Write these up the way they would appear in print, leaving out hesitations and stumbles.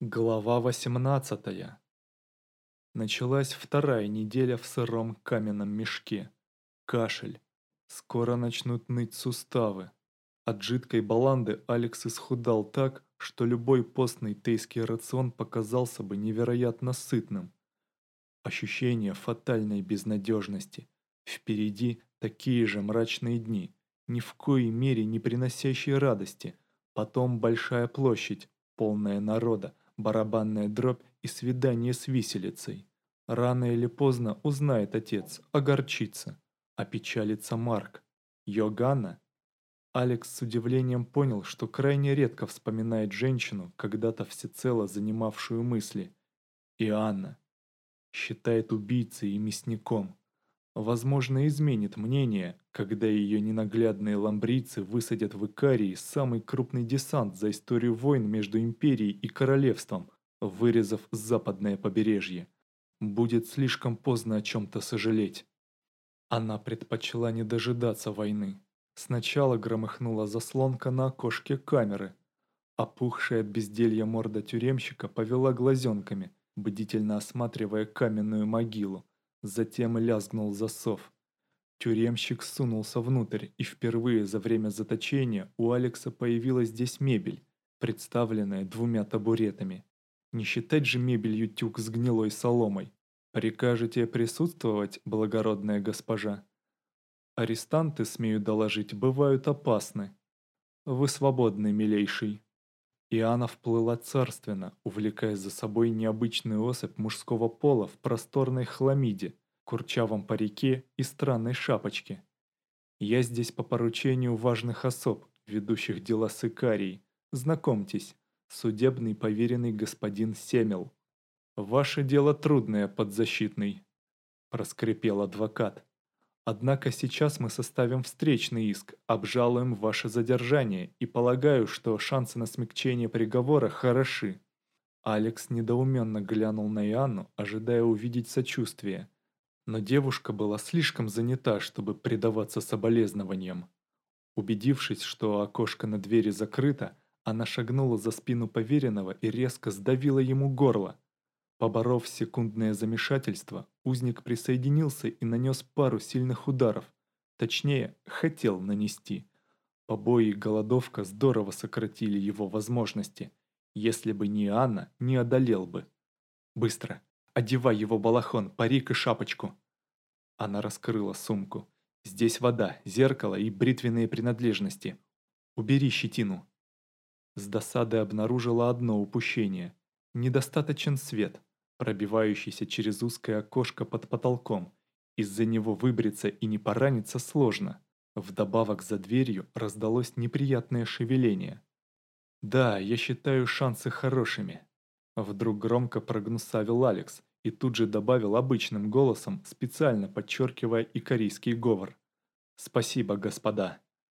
Глава 18. Началась вторая неделя в сыром каменном мешке. Кашель. Скоро начнут ныть суставы. От жидкой баланды Алекс исхудал так, что любой постный тейский рацион показался бы невероятно сытным. Ощущение фатальной безнадежности. Впереди такие же мрачные дни, ни в коей мере не приносящие радости. Потом большая площадь, полная народа, барабанная дробь и свидание с виселицей. Рано или поздно узнает отец, огорчится, опечалится Марк. Йоганна? Алекс с удивлением понял, что крайне редко вспоминает женщину, когда-то всецело занимавшую мысли. И Анна. Считает убийцей и мясником. Возможно, изменит мнение, когда ее ненаглядные ламбрийцы высадят в Икарии самый крупный десант за историю войн между империей и королевством, вырезав западное побережье. Будет слишком поздно о чем-то сожалеть. Она предпочла не дожидаться войны. Сначала громыхнула заслонка на окошке камеры. Опухшая от безделья морда тюремщика повела глазенками, бдительно осматривая каменную могилу. Затем лязгнул засов. Тюремщик сунулся внутрь, и впервые за время заточения у Алекса появилась здесь мебель, представленная двумя табуретами. Не считать же мебелью тюк с гнилой соломой. Прикажете присутствовать, благородная госпожа? Арестанты, смею доложить, бывают опасны. Вы свободны, милейший. Иоанна вплыла царственно, увлекая за собой необычную особь мужского пола в просторной хламиде, курчавом парике и странной шапочке. «Я здесь по поручению важных особ, ведущих дела с Икарией. Знакомьтесь, судебный поверенный господин Семел». «Ваше дело трудное, подзащитный», – проскрипел адвокат. Однако сейчас мы составим встречный иск, обжалуем ваше задержание и полагаю, что шансы на смягчение приговора хороши». Алекс недоуменно глянул на Иоанну, ожидая увидеть сочувствие. Но девушка была слишком занята, чтобы предаваться соболезнованиям. Убедившись, что окошко на двери закрыто, она шагнула за спину поверенного и резко сдавила ему горло. Поборов секундное замешательство, узник присоединился и нанес пару сильных ударов. Точнее, хотел нанести. Побои и голодовка здорово сократили его возможности. Если бы не Анна, не одолел бы. «Быстро! Одевай его балахон, парик и шапочку!» Она раскрыла сумку. «Здесь вода, зеркало и бритвенные принадлежности. Убери щетину». С досадой обнаружила одно упущение. Недостаточен свет, пробивающийся через узкое окошко под потолком. Из-за него выбриться и не пораниться сложно. Вдобавок за дверью раздалось неприятное шевеление. «Да, я считаю шансы хорошими», – вдруг громко прогнусавил Алекс и тут же добавил обычным голосом, специально подчеркивая икорийский говор. «Спасибо, господа».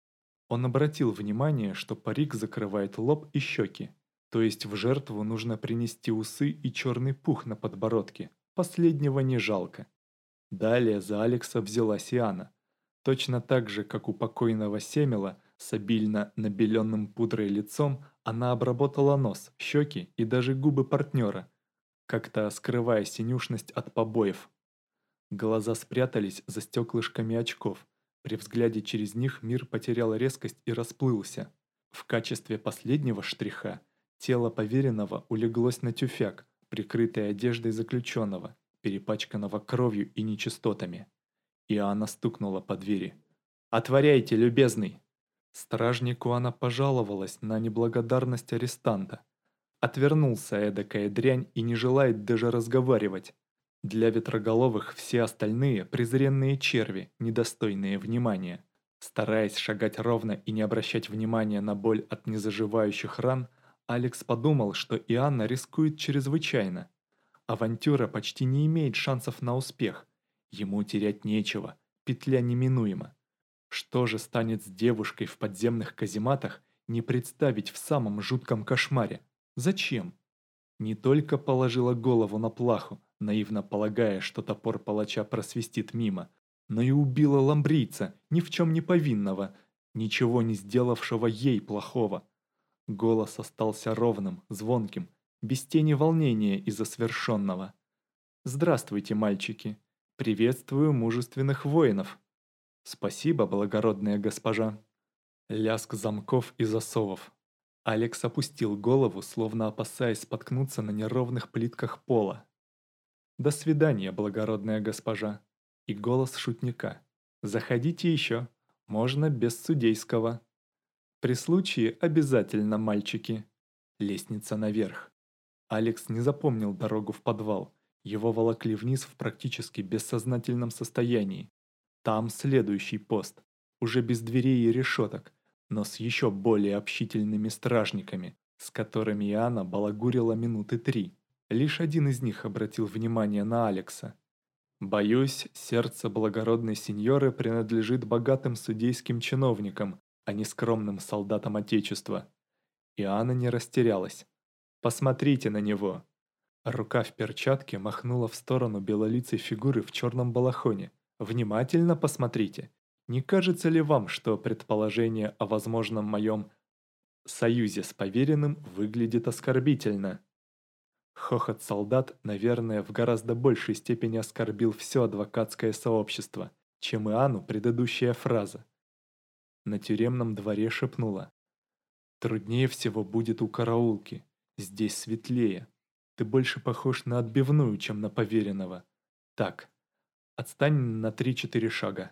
Он обратил внимание, что парик закрывает лоб и щеки, то есть в жертву нужно принести усы и черный пух на подбородке, последнего не жалко. Далее за Алекса взялась Иоанна. Точно так же, как у покойного Семела, с обильно набеленным пудрой лицом, она обработала нос, щеки и даже губы партнера, как-то скрывая синюшность от побоев. Глаза спрятались за стеклышками очков. При взгляде через них мир потерял резкость и расплылся. В качестве последнего штриха тело поверенного улеглось на тюфяк, прикрытый одеждой заключенного, перепачканного кровью и нечистотами. Иоанна стукнула по двери. «Отворяйте, любезный!» Стражнику она пожаловалась на неблагодарность арестанта. Отвернулся эдакая дрянь и не желает даже разговаривать. Для ветроголовых все остальные презренные черви, недостойные внимания. Стараясь шагать ровно и не обращать внимания на боль от незаживающих ран, Алекс подумал, что Иоанна рискует чрезвычайно. Авантюра почти не имеет шансов на успех. Ему терять нечего, петля неминуема. Что же станет с девушкой в подземных казематах, не представить в самом жутком кошмаре? Зачем? Не только положила голову на плаху, наивно полагая, что топор палача просвистит мимо, но и убила ламбрийца, ни в чем не повинного, ничего не сделавшего ей плохого. Голос остался ровным, звонким, без тени волнения из-за свершенного. «Здравствуйте, мальчики! Приветствую мужественных воинов! Спасибо, благородная госпожа!» Лязг замков и засовов. Алекс опустил голову, словно опасаясь споткнуться на неровных плитках пола. «До свидания, благородная госпожа!» И голос шутника. «Заходите еще, можно без судейского. При случае обязательно, мальчики!» Лестница наверх. Алекс не запомнил дорогу в подвал. Его волокли вниз в практически бессознательном состоянии. Там следующий пост, уже без дверей и решеток, но с еще более общительными стражниками, с которыми Иоанна балагурила минуты 3. Лишь один из них обратил внимание на Алекса. «Боюсь, сердце благородной сеньоры принадлежит богатым судейским чиновникам, а не скромным солдатам Отечества». Иоанна не растерялась. «Посмотрите на него!» Рука в перчатке махнула в сторону белолицей фигуры в черном балахоне. «Внимательно посмотрите. Не кажется ли вам, что предположение о возможном моем союзе с поверенным выглядит оскорбительно?» Хохот солдат, наверное, в гораздо большей степени оскорбил все адвокатское сообщество, чем Иоанну предыдущая фраза. На тюремном дворе шепнула. «Труднее всего будет у караулки. Здесь светлее. Ты больше похож на отбивную, чем на поверенного. Так, отстань на 3-4 шага».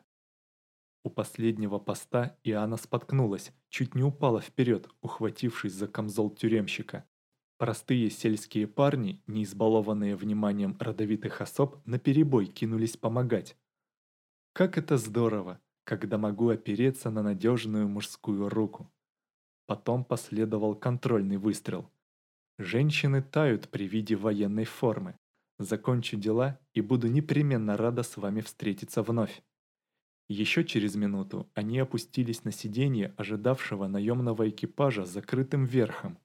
У последнего поста Иоанна споткнулась, чуть не упала вперед, ухватившись за камзол тюремщика. Простые сельские парни, не избалованные вниманием родовитых особ, наперебой кинулись помогать. Как это здорово, когда могу опереться на надежную мужскую руку. Потом последовал контрольный выстрел. Женщины тают при виде военной формы. Закончу дела и буду непременно рада с вами встретиться вновь. Еще через минуту они опустились на сиденье ожидавшего наемного экипажа с закрытым верхом.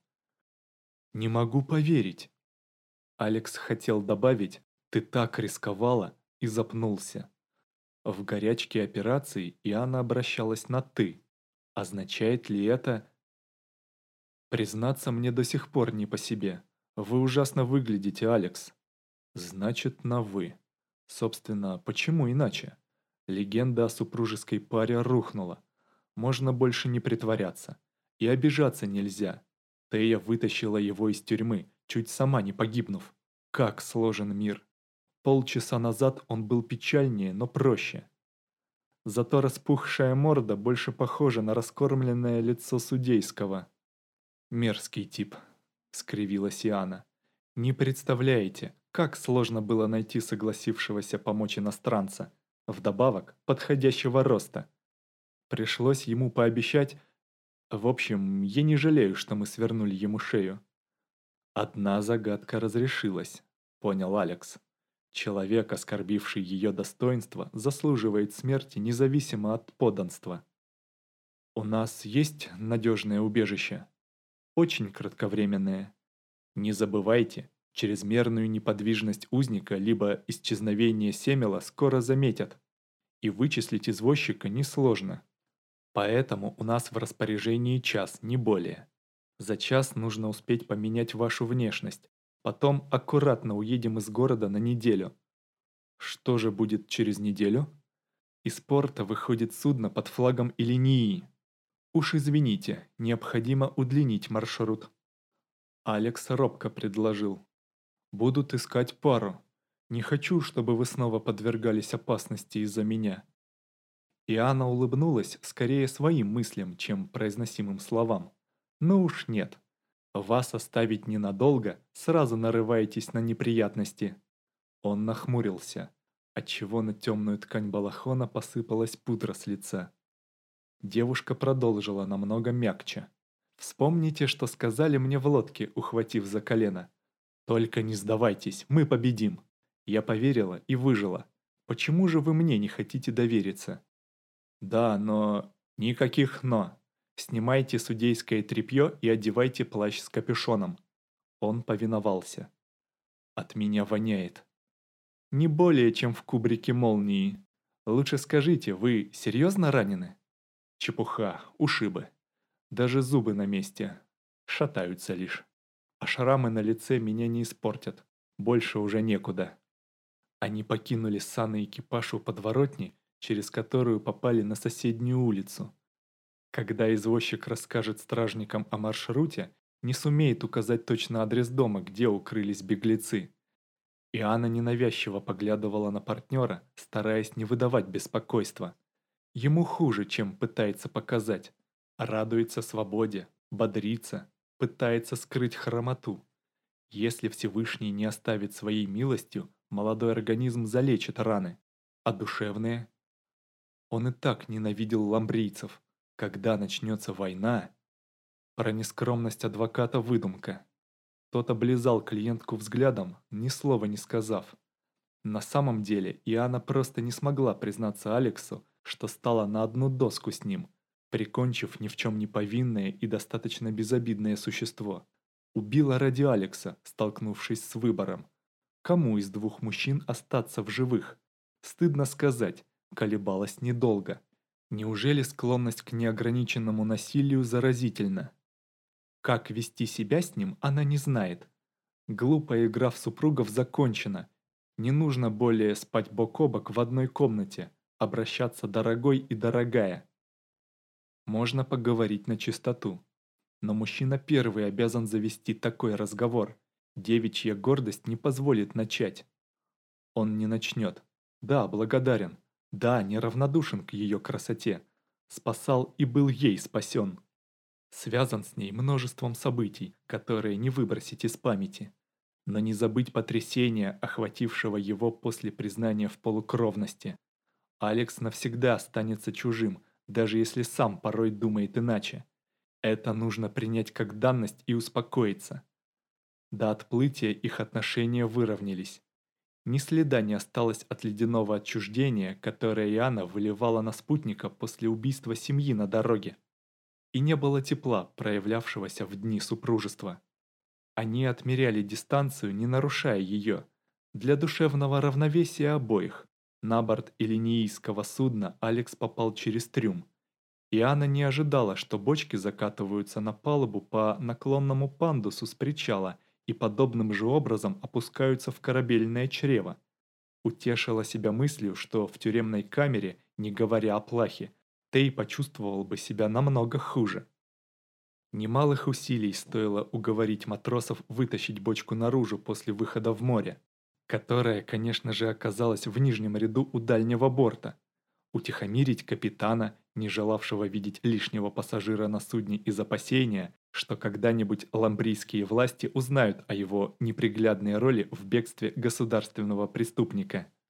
«Не могу поверить!» Алекс хотел добавить «ты так рисковала» и запнулся. В горячке операции Иоанна обращалась на «ты». Означает ли это... Признаться, мне до сих пор не по себе. Вы ужасно выглядите, Алекс. Значит, на «вы». Собственно, почему иначе? Легенда о супружеской паре рухнула. Можно больше не притворяться. И обижаться нельзя. Тея вытащила его из тюрьмы, чуть сама не погибнув. Как сложен мир. Полчаса назад он был печальнее, но проще. Зато распухшая морда больше похожа на раскормленное лицо судейского. «Мерзкий тип», — скривилась Иоанна. «Не представляете, как сложно было найти согласившегося помочь иностранца, вдобавок подходящего роста. Пришлось ему пообещать... В общем, я не жалею, что мы свернули ему шею». «Одна загадка разрешилась», — понял Алекс. «Человек, оскорбивший ее достоинство, заслуживает смерти независимо от подданства. У нас есть надежное убежище?» Очень кратковременные. Не забывайте, чрезмерную неподвижность узника либо исчезновение семела скоро заметят, и вычислить извозчика несложно. Поэтому у нас в распоряжении час, не более. За час нужно успеть поменять вашу внешность, потом аккуратно уедем из города на неделю. Что же будет через неделю? Из порта выходит судно под флагом Иллинии. Уж извините, необходимо удлинить маршрут. Алекс робко предложил. «Будут искать пару. Не хочу, чтобы вы снова подвергались опасности из-за меня». Иоанна улыбнулась скорее своим мыслям, чем произносимым словам. «Ну уж нет. Вас оставить ненадолго, сразу нарываетесь на неприятности». Он нахмурился, отчего на темную ткань балахона посыпалась пудра с лица. Девушка продолжила намного мягче. «Вспомните, что сказали мне в лодке, ухватив за колено. Только не сдавайтесь, мы победим. Я поверила и выжила. Почему же вы мне не хотите довериться?» «Да, но...» «Никаких «но». Снимайте судейское тряпье и одевайте плащ с капюшоном». Он повиновался. «От меня воняет». «Не более, чем в кубрике молнии. Лучше скажите, вы серьезно ранены?» «Чепуха, ушибы. Даже зубы на месте. Шатаются лишь». а шрамы на лице меня не испортят. Больше уже некуда. Они покинули санный экипаж у подворотни, через которую попали на соседнюю улицу. Когда извозчик расскажет стражникам о маршруте, не сумеет указать точно адрес дома, где укрылись беглецы. И Анна ненавязчиво поглядывала на партнера, стараясь не выдавать беспокойства. Ему хуже, чем пытается показать. Радуется свободе, бодрится, пытается скрыть хромоту. Если Всевышний не оставит своей милостью, молодой организм залечит раны. А душевные? Он и так ненавидел ламбрийцев. Когда начнется война? Про нескромность адвоката выдумка. Тот облизал клиентку взглядом, ни слова не сказав. На самом деле Иоанна просто не смогла признаться Алексу, что стала на одну доску с ним, прикончив ни в чем не повинное и достаточно безобидное существо. Убила ради Алекса, столкнувшись с выбором. Кому из двух мужчин остаться в живых? Стыдно сказать, колебалась недолго. Неужели склонность к неограниченному насилию заразительна? Как вести себя с ним, она не знает. Глупая игра в супругов закончена. Не нужно более спать бок о бок в одной комнате, обращаться дорогой и дорогая. Можно поговорить на чистоту. Но мужчина первый обязан завести такой разговор. Девичья гордость не позволит начать. Он не начнет. Да, благодарен. Да, неравнодушен к ее красоте. Спасал и был ей спасен. Связан с ней множеством событий, которые не выбросить из памяти. Но не забыть потрясения, охватившего его после признания в полукровности. Алекс навсегда останется чужим, даже если сам порой думает иначе. Это нужно принять как данность и успокоиться. До отплытия их отношения выровнялись. Ни следа не осталось от ледяного отчуждения, которое Иоанна выливала на спутника после убийства семьи на дороге. И не было тепла, проявлявшегося в дни супружества. Они отмеряли дистанцию, не нарушая ее, для душевного равновесия обоих. На борт элинийского судна Алекс попал через трюм. И Анна не ожидала, что бочки закатываются на палубу по наклонному пандусу с причала и подобным же образом опускаются в корабельное чрево. Утешила себя мыслью, что в тюремной камере, не говоря о плахе, Тей почувствовал бы себя намного хуже. Немалых усилий стоило уговорить матросов вытащить бочку наружу после выхода в море, которая, конечно же, оказалась в нижнем ряду у дальнего борта. Утихомирить капитана, не желавшего видеть лишнего пассажира на судне из опасения, что когда-нибудь ламбрийские власти узнают о его неприглядной роли в бегстве государственного преступника.